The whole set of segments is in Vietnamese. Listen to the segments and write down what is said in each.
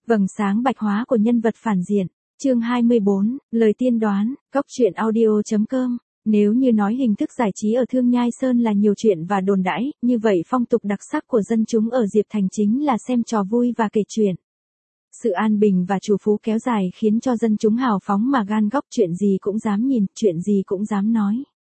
Vầng sáng bạch hóa của nhân vật phản diện. Chương 24, lời tiên đoán, Cóc truyện audio.com. Nếu như nói hình thức giải trí ở Thương Nhai Sơn là nhiều chuyện và đồn đãi, như vậy phong tục đặc sắc của dân chúng ở Diệp Thành chính là xem trò vui và kể chuyện. Sự an bình và trù phú kéo dài khiến cho dân chúng hào phóng mà gan góc, chuyện gì cũng dám nhìn, chuyện gì cũng dám nói.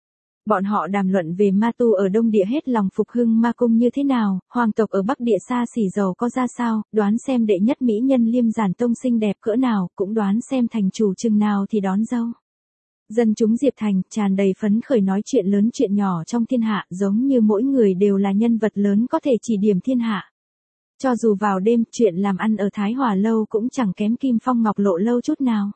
Bọn họ đàm luận về ma tu ở Đông Địa hết lòng phục hưng ma cung như thế nào, hoàng tộc ở Bắc Địa xa xỉ giàu có ra sao, đoán xem đệ nhất mỹ nhân Liêm Giản Tông xinh đẹp cỡ nào, cũng đoán xem thành chủ chừng nào thì đón dâu. Dân chúng Diệp Thành tràn đầy phấn khởi nói chuyện lớn chuyện nhỏ trong thiên hạ, giống như mỗi người đều là nhân vật lớn có thể chỉ điểm thiên hạ. Cho dù vào đêm, chuyện làm ăn ở Thái Hòa Lâu cũng chẳng kém Kim Phong Ngọc Lộ Lâu chút nào.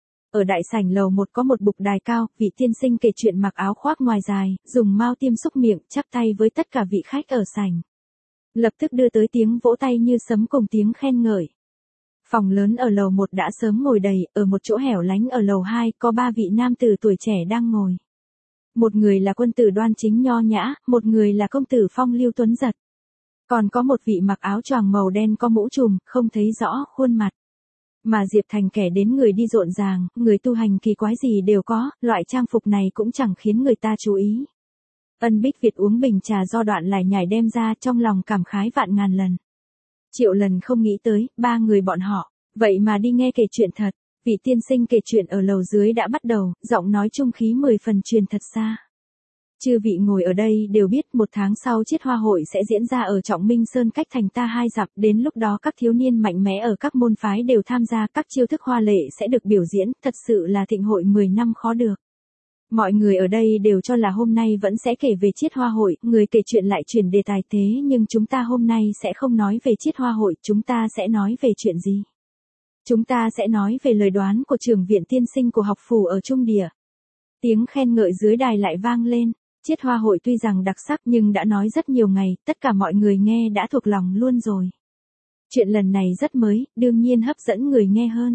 Ở đại sảnh lầu 1 có một bục đài cao, vị tiên sinh kể chuyện mặc áo khoác ngoài dài, dùng mao tiêm xúc miệng, chắp tay với tất cả vị khách ở sảnh. Lập tức đưa tới tiếng vỗ tay như sấm cùng tiếng khen ngợi. Phòng lớn ở lầu 1 đã sớm ngồi đầy, ở một chỗ hẻo lánh ở lầu 2 có 3 vị nam tử tuổi trẻ đang ngồi. Một người là quân tử đoan chính nho nhã, một người là công tử phong lưu tuấn giật. Còn có một vị mặc áo choàng màu đen có mũ trùm, không thấy rõ khuôn mặt. Mà Diệp Thành kẻ đến người đi rộn ràng, người tu hành kỳ quái gì đều có, loại trang phục này cũng chẳng khiến người ta chú ý. Ân Bích Việt uống bình trà do Đoạn Lải Nhải đem ra, trong lòng cảm khái vạn ngàn lần. Triệu lần không nghĩ tới, ba người bọn họ, vậy mà đi nghe kể chuyện thật. Vị tiên sinh kể chuyện ở lầu dưới đã bắt đầu, giọng nói trung khí 10 phần truyền thật xa. Chư vị ngồi ở đây đều biết 1 tháng sau Chiết Hoa hội sẽ diễn ra ở Trọng Minh Sơn cách thành ta 2 dặm, đến lúc đó các thiếu niên mạnh mẽ ở các môn phái đều tham gia, các chiêu thức hoa lệ sẽ được biểu diễn, thật sự là thịnh hội 10 năm khó được. Mọi người ở đây đều cho là hôm nay vẫn sẽ kể về Chiết Hoa hội, người kể chuyện lại chuyển đề tài, thế nhưng chúng ta hôm nay sẽ không nói về Chiết Hoa hội, chúng ta sẽ nói về chuyện gì? Chúng ta sẽ nói về lời đoán của trưởng viện tiên sinh của học phủ ở Trung Địa. Tiếng khen ngợi dưới đài lại vang lên. Chiết Hoa hội tuy rằng đặc sắc nhưng đã nói rất nhiều ngày, tất cả mọi người nghe đã thuộc lòng luôn rồi. Chuyện lần này rất mới, đương nhiên hấp dẫn người nghe hơn.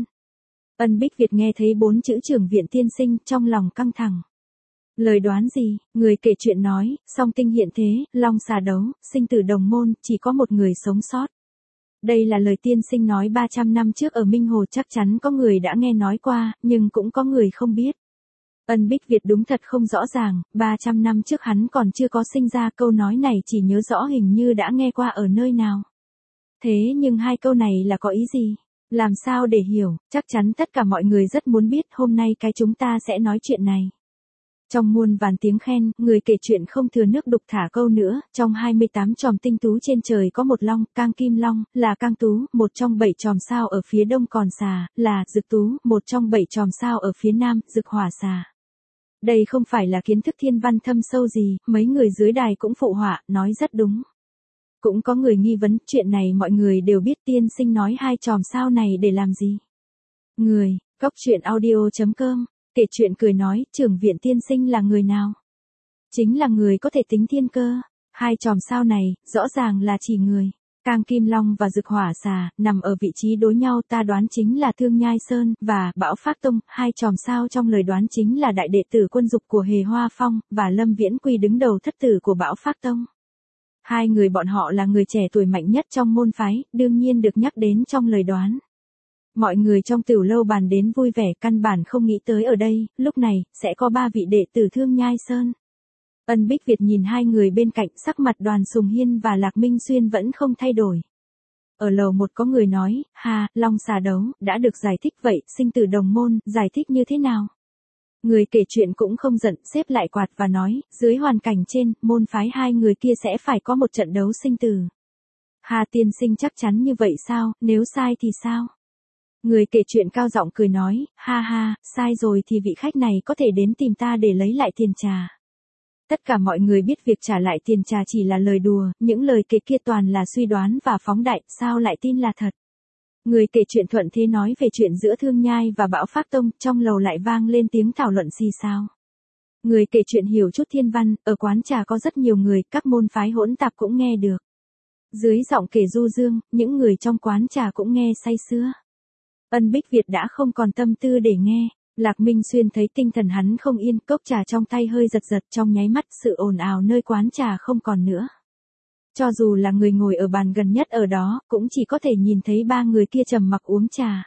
Ân Bích Việt nghe thấy 4 chữ trưởng viện tiên sinh, trong lòng căng thẳng. Lời đoán gì? Người kể chuyện nói, song tinh hiện thế, long xà đấu, sinh tử đồng môn, chỉ có một người sống sót. Đây là lời tiên sinh nói 300 năm trước ở Minh Hồ, chắc chắn có người đã nghe nói qua, nhưng cũng có người không biết. Ân Bích Việt đúng thật không rõ ràng, 300 năm trước hắn còn chưa có sinh ra, câu nói này chỉ nhớ rõ hình như đã nghe qua ở nơi nào. Thế nhưng 2 câu này là có ý gì? Làm sao để hiểu, chắc chắn tất cả mọi người rất muốn biết, hôm nay cái chúng ta sẽ nói chuyện này. Trong muôn vàn tiếng khen, người kể chuyện không thừa nước đục thả câu nữa, trong 28 chòm tinh tú trên trời có một long, Cang Kim Long, là Cang Tú, một trong 7 chòm sao ở phía đông còn xà, là Dực Tú, một trong 7 chòm sao ở phía nam, Dực Hỏa xà. Đây không phải là kiến thức thiên văn thâm sâu gì, mấy người dưới đài cũng phụ họa, nói rất đúng. Cũng có người nghi vấn, chuyện này mọi người đều biết, tiên sinh nói 2 chòm sao này để làm gì? Người, Cóc truyện audio.com, kể chuyện cười nói, trưởng viện tiên sinh là người nào? Chính là người có thể tính thiên cơ. 2 chòm sao này, rõ ràng là chỉ người. Cang Kim Long và Dực Hỏa xà, nằm ở vị trí đối nhau, ta đoán chính là Thương Nhai Sơn, và Bão Phác Tông, 2 chòm sao trong lời đoán chính là đại đệ tử quân dục của Hề Hoa Phong, và Lâm Viễn Quy đứng đầu thất tử của Bão Phác Tông. 2 người bọn họ là người trẻ tuổi mạnh nhất trong môn phái, đương nhiên được nhắc đến trong lời đoán. Mọi người trong Tửu Lâu bàn đến vui vẻ, căn bản không nghĩ tới ở đây, lúc này, sẽ có 3 vị đệ tử Thương Nhai Sơn. Ân Bích Việt nhìn 2 người bên cạnh, sắc mặt Đoàn Sùng Hiên và Lạc Minh Xuyên vẫn không thay đổi. Ở lầu 1 có người nói, long xà đấu, đã được giải thích vậy, sinh tử đồng môn, giải thích như thế nào? Người kể chuyện cũng không giận, xếp lại quạt và nói, dưới hoàn cảnh trên, môn phái 2 người kia sẽ phải có một trận đấu sinh tử. Tiên sinh chắc chắn như vậy sao, nếu sai thì sao? Người kể chuyện cao giọng cười nói, sai rồi thì vị khách này có thể đến tìm ta để lấy lại tiền trà. Tất cả mọi người biết việc trả lại tiền trà chỉ là lời đùa, những lời kể kia toàn là suy đoán và phóng đại, sao lại tin là thật. Người kể chuyện thuận thế nói về chuyện giữa Thương Nhai và Bão Phác Tông, trong lầu lại vang lên tiếng thảo luận xì xào. Người kể chuyện hiểu chút thiên văn, ở quán trà có rất nhiều người, các môn phái hỗn tạp cũng nghe được. Dưới giọng kể du dương, những người trong quán trà cũng nghe say sưa. Ân Bích Việt đã không còn tâm tư để nghe. Lạc Minh Xuyên thấy tinh thần hắn không yên, cốc trà trong tay hơi giật giật, trong nháy mắt sự ồn ào nơi quán trà không còn nữa. Cho dù là người ngồi ở bàn gần nhất ở đó, cũng chỉ có thể nhìn thấy ba người kia trầm mặc uống trà.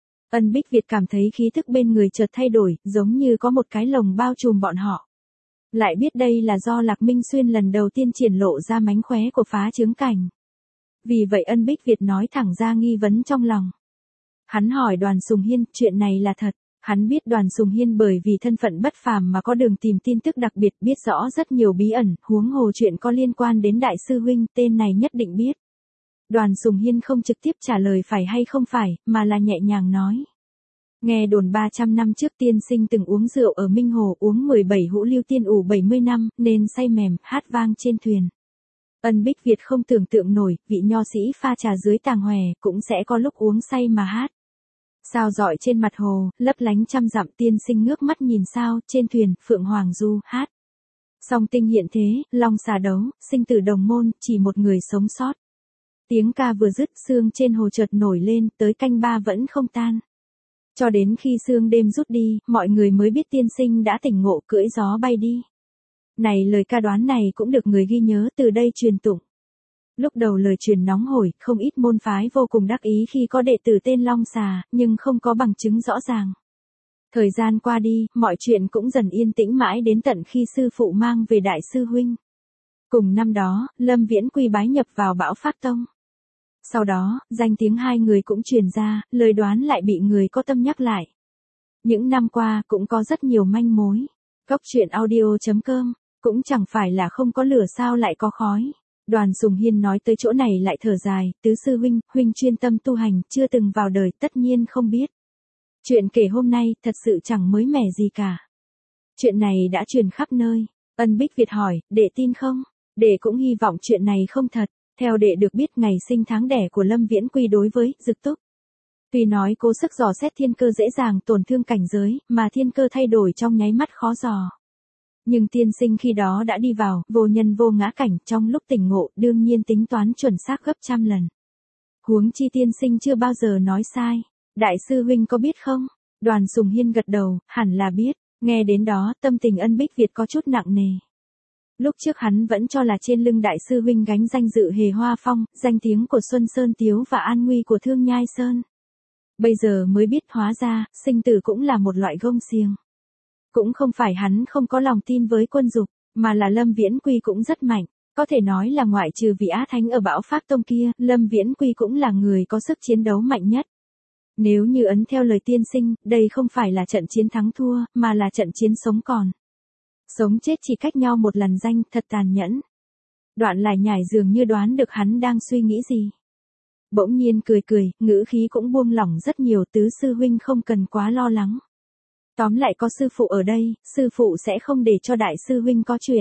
Ân Bích Việt cảm thấy khí thức bên người chợt thay đổi, giống như có một cái lồng bao trùm bọn họ. Lại biết đây là do Lạc Minh Xuyên lần đầu tiên triển lộ ra mánh khóe của phá chướng cảnh. Vì vậy Ân Bích Việt nói thẳng ra nghi vấn trong lòng. Hắn hỏi Đoàn Sùng Hiên, chuyện này là thật. Hắn biết Đoàn Sùng Hiên bởi vì thân phận bất phàm mà có đường tìm tin tức đặc biệt, biết rõ rất nhiều bí ẩn, huống hồ chuyện có liên quan đến đại sư huynh, tên này nhất định biết. Đoàn Sùng Hiên không trực tiếp trả lời phải hay không phải, mà là nhẹ nhàng nói. Nghe đồn 300 năm trước tiên sinh từng uống rượu ở Minh Hồ, uống 17 hũ lưu tiên ủ 70 năm, nên say mềm, hát vang trên thuyền. Ân Bích Việt không tưởng tượng nổi, vị nho sĩ pha trà dưới tàng hòe, cũng sẽ có lúc uống say mà hát. Sao rọi trên mặt hồ, lấp lánh trăm dặm, tiên sinh ngước mắt nhìn sao, trên thuyền, Phượng Hoàng Du, hát. Song tinh hiện thế, long xà đấu, sinh tử đồng môn, chỉ một người sống sót. Tiếng ca vừa dứt, sương trên hồ chợt nổi lên, tới canh ba vẫn không tan. Cho đến khi sương đêm rút đi, mọi người mới biết tiên sinh đã tỉnh ngộ, cưỡi gió bay đi. Này, lời ca đoán này cũng được người ghi nhớ, từ đây truyền tụng. Lúc đầu lời truyền nóng hổi, không ít môn phái vô cùng đắc ý khi có đệ tử tên Long Xà, nhưng không có bằng chứng rõ ràng. Thời gian qua đi, mọi chuyện cũng dần yên tĩnh mãi đến tận khi sư phụ mang về đại sư huynh. Cùng năm đó, Lâm Viễn Quy bái nhập vào Bão Phác Tông. Sau đó, danh tiếng hai người cũng truyền ra, lời đoán lại bị người có tâm nhắc lại. Những năm qua, cũng có rất nhiều manh mối. Góc truyện audio.com, cũng chẳng phải là không có lửa sao lại có khói. Đoàn Sùng Hiên nói tới chỗ này lại thở dài, tứ sư huynh, huynh chuyên tâm tu hành, chưa từng vào đời, tất nhiên không biết. Chuyện kể hôm nay, thật sự chẳng mới mẻ gì cả. Chuyện này đã truyền khắp nơi. Ân Bích Việt hỏi, đệ tin không? Đệ cũng hy vọng chuyện này không thật. Theo đệ được biết ngày sinh tháng đẻ của Lâm Viễn Quy đối với Dực Túc. Tuy nói cố sức dò xét thiên cơ dễ dàng tổn thương cảnh giới, mà thiên cơ thay đổi trong nháy mắt khó dò. Nhưng tiên sinh khi đó đã đi vào, vô nhân vô ngã cảnh, trong lúc tỉnh ngộ, đương nhiên tính toán chuẩn xác gấp trăm lần. Huống chi tiên sinh chưa bao giờ nói sai. Đại sư huynh có biết không? Đoàn Sùng Hiên gật đầu, hẳn là biết. Nghe đến đó, tâm tình Ân Bích Việt có chút nặng nề. Lúc trước hắn vẫn cho là trên lưng đại sư huynh gánh danh dự Hề Hoa Phong, danh tiếng của Xuân Sơn Tiếu và an nguy của Thương Nhai Sơn. Bây giờ mới biết hóa ra, sinh tử cũng là một loại gông xiềng. Cũng không phải hắn không có lòng tin với quân dục, mà là Lâm Viễn Quy cũng rất mạnh. Có thể nói là ngoại trừ vị Á Thánh ở Bão Phác Tông kia, Lâm Viễn Quy cũng là người có sức chiến đấu mạnh nhất. Nếu như ấn theo lời tiên sinh, đây không phải là trận chiến thắng thua, mà là trận chiến sống còn. Sống chết chỉ cách nhau một lần danh, thật tàn nhẫn. Đoạn lại nhải dường như đoán được hắn đang suy nghĩ gì. Bỗng nhiên cười cười, ngữ khí cũng buông lỏng rất nhiều, tứ sư huynh không cần quá lo lắng. Tóm lại có sư phụ ở đây, sư phụ sẽ không để cho đại sư huynh có chuyện.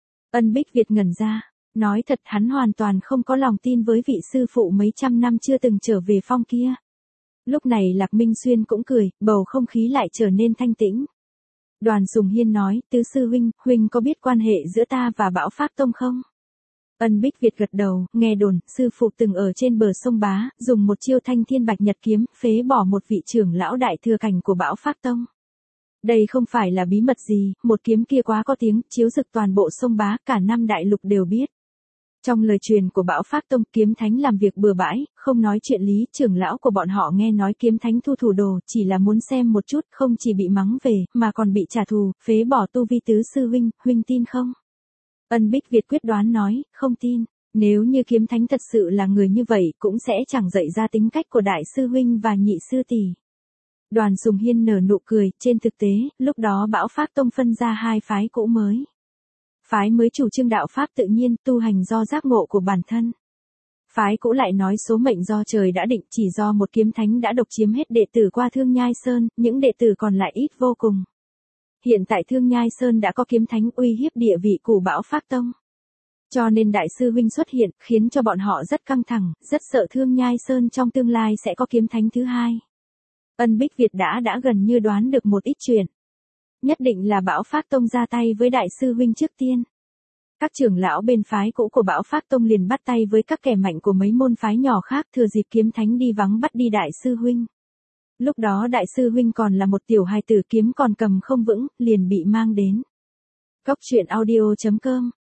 Ân Bích Việt ngẩn ra, nói thật hắn hoàn toàn không có lòng tin với vị sư phụ mấy trăm năm chưa từng trở về phong kia. Lúc này Lạc Minh Xuyên cũng cười, bầu không khí lại trở nên thanh tĩnh. Đoàn Sùng Hiên nói, tứ sư huynh, huynh có biết quan hệ giữa ta và Bão Phác Tông không? Ân Bích Việt gật đầu, nghe đồn, sư phụ từng ở trên bờ sông Bá, dùng một chiêu thanh thiên bạch nhật kiếm, phế bỏ một vị trưởng lão đại thừa cảnh của Bão Phác Tông. Đây không phải là bí mật gì, một kiếm kia quá có tiếng, chiếu rực toàn bộ sông Bá, cả năm đại lục đều biết. Trong lời truyền của Bão Phác Tông, kiếm thánh làm việc bừa bãi, không nói chuyện lý, trưởng lão của bọn họ nghe nói kiếm thánh thu thủ đồ, chỉ là muốn xem một chút, không chỉ bị mắng về, mà còn bị trả thù, phế bỏ tu vi tứ sư huynh, huynh tin không? Ân Bích Việt quyết đoán nói, không tin. Nếu như kiếm thánh thật sự là người như vậy, cũng sẽ chẳng dạy ra tính cách của đại sư huynh và nhị sư tỷ. Đoàn Sùng Hiên nở nụ cười, trên thực tế, lúc đó Bão Phác Tông phân ra hai phái cũ mới. Phái mới chủ trương đạo pháp tự nhiên, tu hành do giác ngộ của bản thân. Phái cũ lại nói số mệnh do trời đã định, chỉ do một kiếm thánh đã độc chiếm hết đệ tử qua Thương Nhai Sơn, những đệ tử còn lại ít vô cùng. Hiện tại Thương Nhai Sơn đã có kiếm thánh uy hiếp địa vị của Bão Phác Tông. Cho nên đại sư huynh xuất hiện, khiến cho bọn họ rất căng thẳng, rất sợ Thương Nhai Sơn trong tương lai sẽ có kiếm thánh thứ hai. Ân Bích Việt đã gần như đoán được một ít chuyện. Nhất định là Bão Phác Tông ra tay với đại sư huynh trước tiên. Các trưởng lão bên phái cũ của Bão Phác Tông liền bắt tay với các kẻ mạnh của mấy môn phái nhỏ khác, thừa dịp kiếm thánh đi vắng bắt đi đại sư huynh. Lúc đó đại sư huynh còn là một tiểu hài tử, kiếm còn cầm không vững, liền bị mang đến. Góc truyện audio.com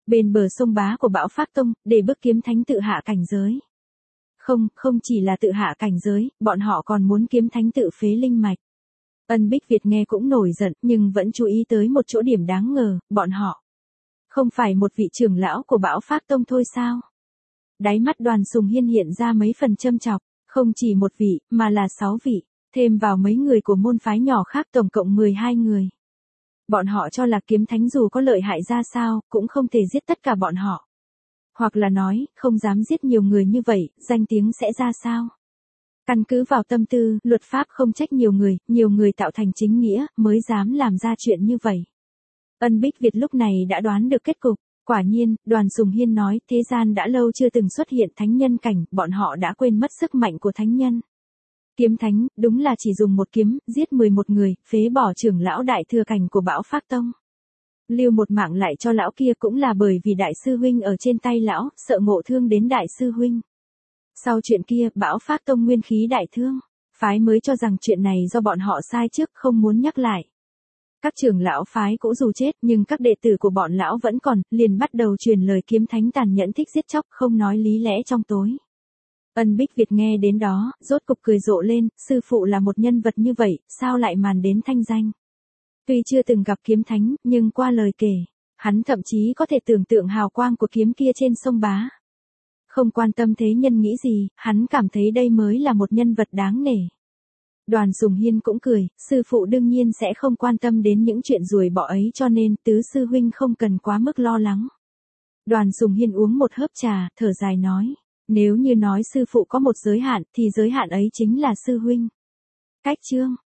bên bờ sông Bá của Bão Phác Tông, để bức kiếm thánh tự hạ cảnh giới. Không chỉ là tự hạ cảnh giới, bọn họ còn muốn kiếm thánh tự phế linh mạch. Ân Bích Việt nghe cũng nổi giận, nhưng vẫn chú ý tới một chỗ điểm đáng ngờ, bọn họ không phải một vị trưởng lão của Bão Phác Tông thôi sao? Đáy mắt Đoàn Sùng Hiên hiện ra mấy phần châm chọc, không chỉ một vị, mà là 6 vị, thêm vào mấy người của môn phái nhỏ khác tổng cộng 12 người. Bọn họ cho là kiếm thánh dù có lợi hại ra sao, cũng không thể giết tất cả bọn họ. Hoặc là nói, không dám giết nhiều người như vậy, danh tiếng sẽ ra sao? Căn cứ vào tâm tư, luật pháp không trách nhiều người tạo thành chính nghĩa, mới dám làm ra chuyện như vậy. Ân Bích Việt lúc này đã đoán được kết cục. Quả nhiên, Đoàn Sùng Hiên nói, thế gian đã lâu chưa từng xuất hiện thánh nhân cảnh, bọn họ đã quên mất sức mạnh của thánh nhân. Kiếm thánh, đúng là chỉ dùng một kiếm, giết 11 người, phế bỏ trưởng lão đại thừa cảnh của Bão Phác Tông. Lưu một mạng lại cho lão kia cũng là bởi vì đại sư huynh ở trên tay lão, sợ ngộ thương đến đại sư huynh. Sau chuyện kia, Bão Phác Tông nguyên khí đại thương, phái mới cho rằng chuyện này do bọn họ sai trước, không muốn nhắc lại. Các trưởng lão phái cũ dù chết, nhưng các đệ tử của bọn lão vẫn còn, liền bắt đầu truyền lời kiếm thánh tàn nhẫn thích giết chóc, không nói lý lẽ trong tối. Ân Bích Việt nghe đến đó, rốt cục cười rộ lên, sư phụ là một nhân vật như vậy, sao lại màn đến thanh danh. Tuy chưa từng gặp kiếm thánh, nhưng qua lời kể, hắn thậm chí có thể tưởng tượng hào quang của kiếm kia trên sông Bá. Không quan tâm thế nhân nghĩ gì, hắn cảm thấy đây mới là một nhân vật đáng nể. Đoàn Sùng Hiên cũng cười, sư phụ đương nhiên sẽ không quan tâm đến những chuyện ruồi bọ ấy, cho nên tứ sư huynh không cần quá mức lo lắng. Đoàn Sùng Hiên uống một hớp trà, thở dài nói, nếu như nói sư phụ có một giới hạn, thì giới hạn ấy chính là sư huynh. Cách chương